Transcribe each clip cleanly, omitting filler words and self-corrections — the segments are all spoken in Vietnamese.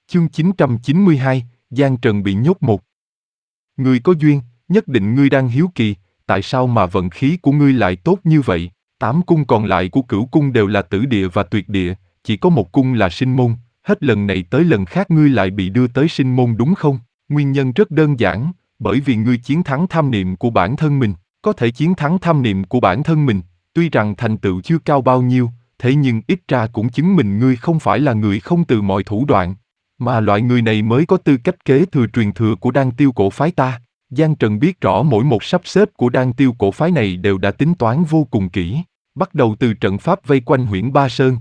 Chương 992, Giang Trần bị nhốt một. Ngươi có duyên, nhất định ngươi đang hiếu kỳ, tại sao mà vận khí của ngươi lại tốt như vậy? 8 cung còn lại của Cửu cung đều là tử địa và tuyệt địa, chỉ có một cung là sinh môn, hết lần này tới lần khác ngươi lại bị đưa tới sinh môn đúng không? Nguyên nhân rất đơn giản, bởi vì ngươi chiến thắng tham niệm của bản thân mình. Có thể chiến thắng tham niệm của bản thân mình, tuy rằng thành tựu chưa cao bao nhiêu, thế nhưng ít ra cũng chứng minh ngươi không phải là người không từ mọi thủ đoạn, mà loại người này mới có tư cách kế thừa truyền thừa của Đan Tiêu cổ phái ta. Giang Trần biết rõ mỗi một sắp xếp của Đan Tiêu cổ phái này đều đã tính toán vô cùng kỹ, bắt đầu từ trận pháp vây quanh Huyễn Ba Sơn,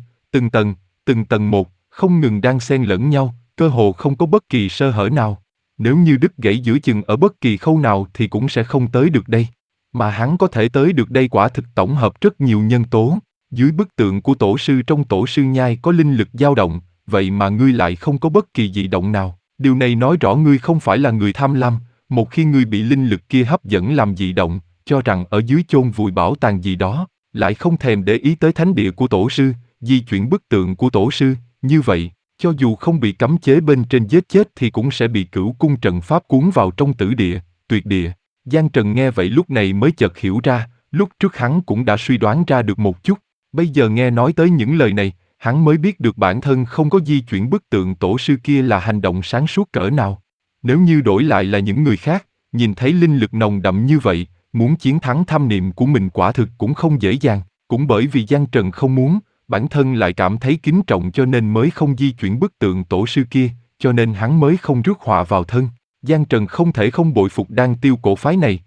từng tầng một, không ngừng đan xen lẫn nhau, cơ hồ không có bất kỳ sơ hở nào. Nếu như đứt gãy giữa chừng ở bất kỳ khâu nào thì cũng sẽ không tới được đây. Mà hắn có thể tới được đây quả thực tổng hợp rất nhiều nhân tố. Dưới bức tượng của tổ sư trong tổ sư nhai có linh lực dao động, vậy mà ngươi lại không có bất kỳ dị động nào. Điều này nói rõ ngươi không phải là người tham lam, một khi ngươi bị linh lực kia hấp dẫn làm dị động, cho rằng ở dưới chôn vùi bảo tàng gì đó, lại không thèm để ý tới thánh địa của tổ sư, di chuyển bức tượng của tổ sư, như vậy, cho dù không bị cấm chế bên trên giết chết thì cũng sẽ bị Cửu cung trận pháp cuốn vào trong tử địa, tuyệt địa. Giang Trần nghe vậy lúc này mới chợt hiểu ra, lúc trước hắn cũng đã suy đoán ra được một chút, bây giờ nghe nói tới những lời này, hắn mới biết được bản thân không có di chuyển bức tượng tổ sư kia là hành động sáng suốt cỡ nào. Nếu như đổi lại là những người khác, nhìn thấy linh lực nồng đậm như vậy, muốn chiến thắng tham niệm của mình quả thực cũng không dễ dàng, cũng bởi vì Giang Trần không muốn, bản thân lại cảm thấy kính trọng cho nên mới không di chuyển bức tượng tổ sư kia, cho nên hắn mới không rước họa vào thân. Giang Trần không thể không bội phục Đan Tiêu cổ phái này,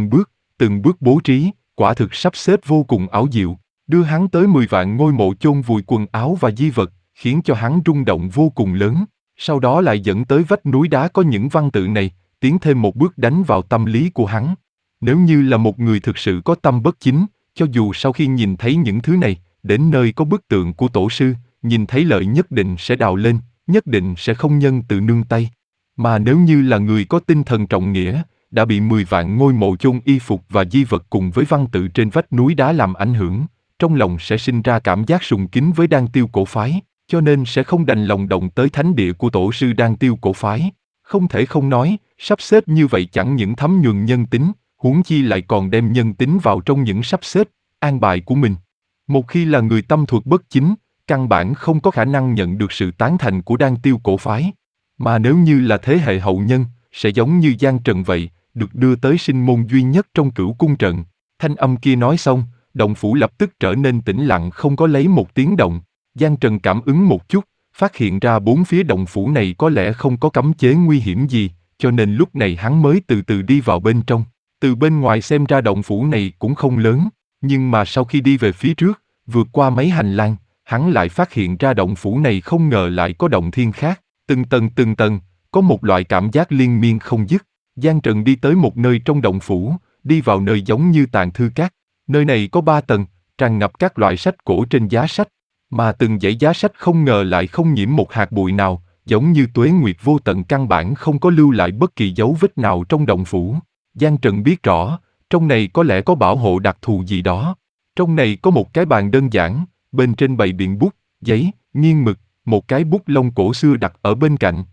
từng bước bố trí, quả thực sắp xếp vô cùng ảo diệu, đưa hắn tới 10 vạn ngôi mộ chôn vùi quần áo và di vật, khiến cho hắn rung động vô cùng lớn. Sau đó lại dẫn tới vách núi đá có những văn tự này, tiến thêm một bước đánh vào tâm lý của hắn. Nếu như là một người thực sự có tâm bất chính, cho dù sau khi nhìn thấy những thứ này, đến nơi có bức tượng của tổ sư, nhìn thấy lợi nhất định sẽ đào lên, nhất định sẽ không nhân từ nương tay. Mà nếu như là người có tinh thần trọng nghĩa, đã bị 10 vạn ngôi mộ chôn y phục và di vật cùng với văn tự trên vách núi đá làm ảnh hưởng, trong lòng sẽ sinh ra cảm giác sùng kính với Đan Tiêu cổ phái, cho nên sẽ không đành lòng động tới thánh địa của tổ sư Đan Tiêu cổ phái. Không thể không nói, sắp xếp như vậy chẳng những thấm nhuần nhân tính, huống chi lại còn đem nhân tính vào trong những sắp xếp, an bài của mình. Một khi là người tâm thuật bất chính, căn bản không có khả năng nhận được sự tán thành của Đan Tiêu cổ phái. Mà nếu như là thế hệ hậu nhân, sẽ giống như Giang Trần vậy, được đưa tới sinh môn duy nhất trong Cửu cung trận. Thanh âm kia nói xong, động phủ lập tức trở nên tĩnh lặng không có lấy một tiếng động. Giang Trần cảm ứng một chút, phát hiện ra bốn phía động phủ này có lẽ không có cấm chế nguy hiểm gì, cho nên lúc này hắn mới từ từ đi vào bên trong. Từ bên ngoài xem ra động phủ này cũng không lớn, nhưng mà sau khi đi về phía trước, vượt qua mấy hành lang, hắn lại phát hiện ra động phủ này không ngờ lại có động thiên khác. Từng tầng, có một loại cảm giác liên miên không dứt. Giang Trần đi tới một nơi trong động phủ, đi vào nơi giống như tàng thư các. Nơi này có 3 tầng, tràn ngập các loại sách cổ trên giá sách. Mà từng dãy giá sách không ngờ lại không nhiễm một hạt bụi nào, giống như tuế nguyệt vô tận căn bản không có lưu lại bất kỳ dấu vết nào trong động phủ. Giang Trần biết rõ, trong này có lẽ có bảo hộ đặc thù gì đó. Trong này có một cái bàn đơn giản, bên trên bày biện bút, giấy, nghiêng mực, một cái bút lông cổ xưa đặt ở bên cạnh.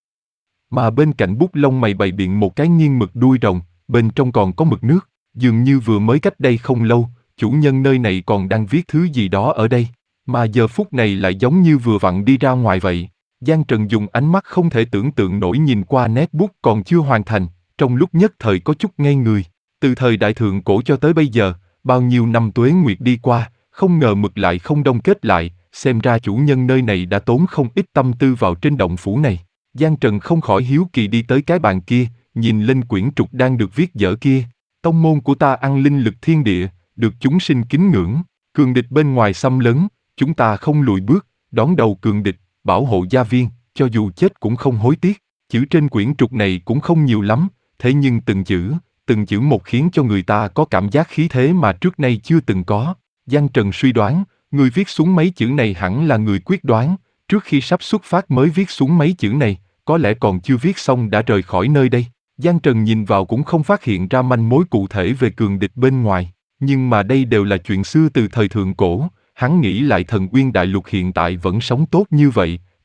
Mà bên cạnh bút lông mày bày biện một cái nghiêng mực đuôi rồng, bên trong còn có mực nước, dường như vừa mới cách đây không lâu, chủ nhân nơi này còn đang viết thứ gì đó ở đây, mà giờ phút này lại giống như vừa vặn đi ra ngoài vậy. Giang Trần dùng ánh mắt không thể tưởng tượng nổi nhìn qua nét bút còn chưa hoàn thành, trong lúc nhất thời có chút ngây người. Từ thời đại thượng cổ cho tới bây giờ, bao nhiêu năm tuế nguyệt đi qua, không ngờ mực lại không đông kết lại, xem ra chủ nhân nơi này đã tốn không ít tâm tư vào trên động phủ này. Giang Trần không khỏi hiếu kỳ đi tới cái bàn kia, nhìn lên quyển trục đang được viết dở kia. Tông môn của ta ăn linh lực thiên địa, được chúng sinh kính ngưỡng, cường địch bên ngoài xâm lấn, chúng ta không lùi bước, đón đầu cường địch, bảo hộ gia viên, cho dù chết cũng không hối tiếc. Chữ trên quyển trục này cũng không nhiều lắm, thế nhưng từng chữ một khiến cho người ta có cảm giác khí thế mà trước nay chưa từng có. Giang Trần suy đoán, người viết xuống mấy chữ này hẳn là người quyết đoán, trước khi sắp xuất phát mới viết xuống mấy chữ này, có lẽ còn chưa viết xong đã rời khỏi nơi đây. Giang Trần nhìn vào cũng không phát hiện ra manh mối cụ thể về cường địch bên ngoài, nhưng mà đây đều là chuyện xưa từ thời thượng cổ, hắn nghĩ lại Thần Uyên Đại Lục hiện tại vẫn sống tốt như vậy,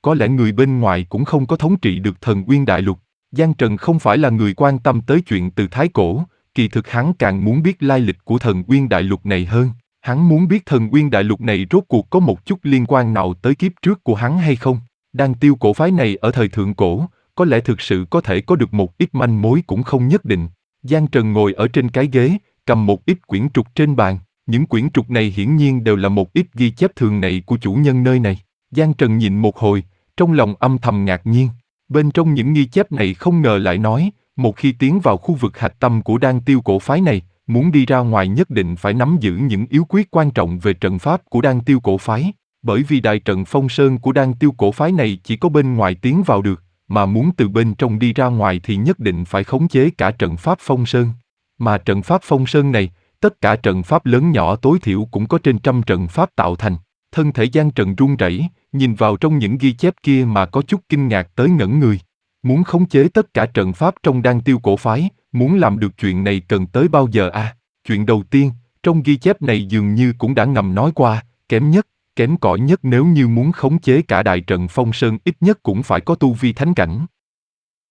có lẽ người bên ngoài cũng không có thống trị được Thần Uyên Đại Lục. Giang Trần không phải là người quan tâm tới chuyện từ Thái Cổ, kỳ thực hắn càng muốn biết lai lịch của Thần Uyên Đại Lục này hơn. Hắn muốn biết Thần Uyên Đại Lục này rốt cuộc có một chút liên quan nào tới kiếp trước của hắn hay không. Đan Tiêu cổ phái này ở thời thượng cổ, có lẽ thực sự có thể có được một ít manh mối cũng không nhất định. Giang Trần ngồi ở trên cái ghế, cầm một ít quyển trục trên bàn. Những quyển trục này hiển nhiên đều là một ít ghi chép thường ngày của chủ nhân nơi này. Giang Trần nhìn một hồi, trong lòng âm thầm ngạc nhiên. Bên trong những ghi chép này không ngờ lại nói, một khi tiến vào khu vực hạch tâm của Đan Tiêu cổ phái này, muốn đi ra ngoài nhất định phải nắm giữ những yếu quyết quan trọng về trận pháp của Đan Tiêu cổ phái. Bởi vì đại trận Phong Sơn của Đan Tiêu cổ phái này chỉ có bên ngoài tiến vào được, mà muốn từ bên trong đi ra ngoài thì nhất định phải khống chế cả trận pháp Phong Sơn. Mà trận pháp Phong Sơn này, tất cả trận pháp lớn nhỏ tối thiểu cũng có trên 100 trận pháp tạo thành. Thân thể Giang Trần run rẩy, nhìn vào trong những ghi chép kia mà có chút kinh ngạc tới ngẩn người. Muốn khống chế tất cả trận pháp trong Đan Tiêu cổ phái, muốn làm được chuyện này cần tới bao giờ à? Chuyện đầu tiên, trong ghi chép này dường như cũng đã ngầm nói qua, kém nhất, kém cỏi nhất nếu như muốn khống chế cả đại trận Phong Sơn ít nhất cũng phải có tu vi thánh cảnh.